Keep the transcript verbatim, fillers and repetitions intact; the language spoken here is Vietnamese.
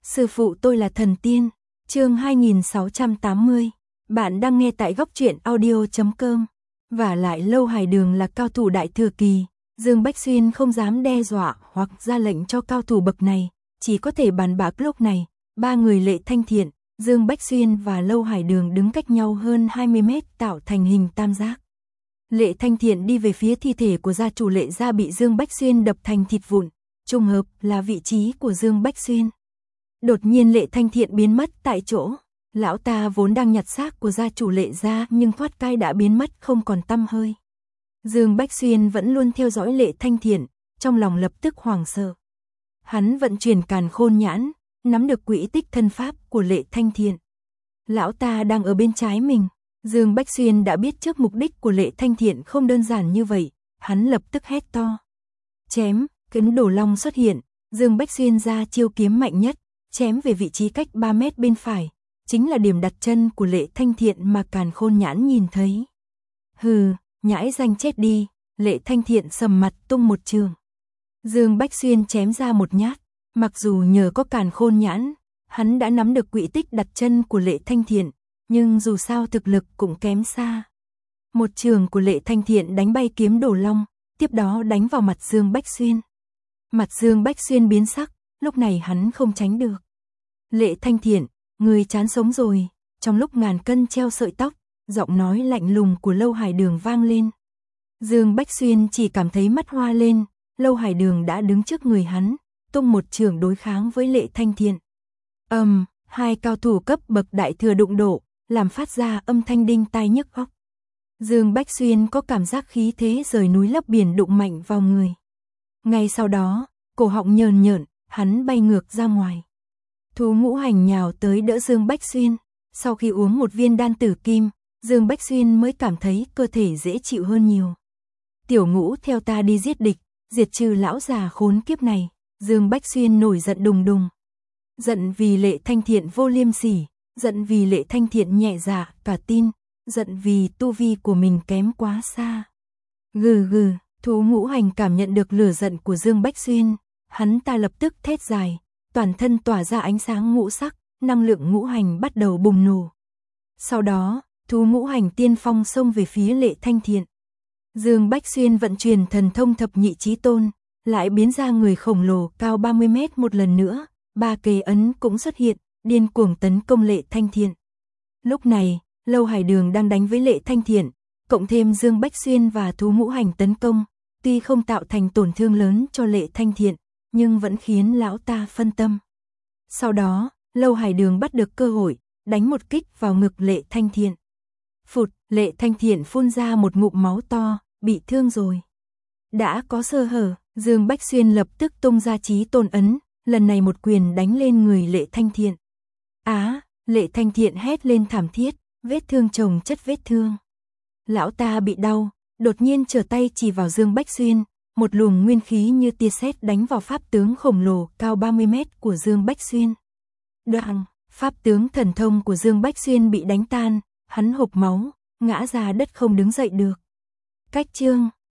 Sư phụ tôi là thần tiên. Chương hai nghìn sáu trăm tám mươi. Bạn đang nghe tại góc truyện audio chấm com. Và lại Lâu Hải Đường là cao thủ đại thừa kỳ, Dương Bách Xuyên không dám đe dọa hoặc ra lệnh cho cao thủ bậc này, chỉ có thể bàn bạc. Lúc này, ba người Lệ Thanh Thiện, Dương Bách Xuyên và Lâu Hải Đường đứng cách nhau hơn hai mươi mét tạo thành hình tam giác. Lệ Thanh Thiện đi về phía thi thể của gia chủ Lệ gia bị Dương Bách Xuyên đập thành thịt vụn, trùng hợp là vị trí của Dương Bách Xuyên. Đột nhiên Lệ Thanh Thiện biến mất tại chỗ. Lão ta vốn đang nhặt xác của gia chủ Lệ gia nhưng thoát cai đã biến mất không còn tăm hơi. Dương Bách Xuyên vẫn luôn theo dõi Lệ Thanh Thiện, trong lòng lập tức hoảng sợ. Hắn vận chuyển càn khôn nhãn, nắm được quỹ tích thân pháp của Lệ Thanh Thiện. Lão ta đang ở bên trái mình. Dương Bách Xuyên đã biết trước mục đích của Lệ Thanh Thiện không đơn giản như vậy, hắn lập tức hét to. Chém, kính đổ long xuất hiện, Dương Bách Xuyên ra chiêu kiếm mạnh nhất, chém về vị trí cách ba mét bên phải, chính là điểm đặt chân của Lệ Thanh Thiện mà càn khôn nhãn nhìn thấy. Hừ, nhãi danh chết đi, Lệ Thanh Thiện sầm mặt tung một trường. Dương Bách Xuyên chém ra một nhát, mặc dù nhờ có càn khôn nhãn, hắn đã nắm được quỹ tích đặt chân của Lệ Thanh Thiện, nhưng dù sao thực lực cũng kém xa. Một trường của Lệ Thanh Thiện đánh bay kiếm đổ long, tiếp đó đánh vào mặt Dương Bách Xuyên. Mặt Dương Bách Xuyên biến sắc, lúc này hắn không tránh được. Lệ Thanh Thiện, người chán sống rồi. Trong lúc ngàn cân treo sợi tóc, giọng nói lạnh lùng của Lâu Hải Đường vang lên. Dương Bách Xuyên chỉ cảm thấy mắt hoa lên, Lâu Hải Đường đã đứng trước người hắn, tung một trường đối kháng với Lệ Thanh Thiện. Ầm, um, hai cao thủ cấp bậc đại thừa đụng độ, làm phát ra âm thanh đinh tai nhức óc. Dương Bách Xuyên có cảm giác khí thế rời núi lấp biển đụng mạnh vào người. Ngay sau đó, cổ họng nhờn nhợn, hắn bay ngược ra ngoài. Thú ngũ hành nhào tới đỡ Dương Bách Xuyên. Sau khi uống một viên đan tử kim, Dương Bách Xuyên mới cảm thấy cơ thể dễ chịu hơn nhiều. Tiểu Ngũ theo ta đi giết địch, diệt trừ lão già khốn kiếp này. Dương Bách Xuyên nổi giận đùng đùng. Giận vì Lệ Thanh Thiện vô liêm sỉ, giận vì Lệ Thanh Thiện nhẹ dạ cả tin, giận vì tu vi của mình kém quá xa. Gừ gừ, thú ngũ hành cảm nhận được lửa giận của Dương Bách Xuyên, hắn ta lập tức thét dài, toàn thân tỏa ra ánh sáng ngũ sắc, năng lượng ngũ hành bắt đầu bùng nổ. Sau đó, thú ngũ hành tiên phong xông về phía Lệ Thanh Thiện. Dương Bách Xuyên vận chuyển thần thông thập nhị chí tôn, lại biến ra người khổng lồ cao ba mươi mét một lần nữa, ba kế ấn cũng xuất hiện, điên cuồng tấn công Lệ Thanh Thiện. Lúc này, Lâu Hải Đường đang đánh với Lệ Thanh Thiện, cộng thêm Dương Bách Xuyên và thú ngũ hành tấn công, tuy không tạo thành tổn thương lớn cho Lệ Thanh Thiện, nhưng vẫn khiến lão ta phân tâm. Sau đó, Lâu Hải Đường bắt được cơ hội, đánh một kích vào ngực Lệ Thanh Thiện. Phụt, Lệ Thanh Thiện phun ra một ngụm máu to, bị thương rồi. Đã có sơ hở, Dương Bách Xuyên lập tức tung ra chí tôn ấn, lần này một quyền đánh lên người Lệ Thanh Thiện. Á, Lệ Thanh Thiện hét lên thảm thiết, vết thương chồng chất vết thương. Lão ta bị đau, đột nhiên trở tay chỉ vào Dương Bách Xuyên, một luồng nguyên khí như tia sét đánh vào pháp tướng khổng lồ cao ba mươi mét của Dương Bách Xuyên. Đoạn, pháp tướng thần thông của Dương Bách Xuyên bị đánh tan, hắn hộc máu, ngã ra đất không đứng dậy được. Cách chương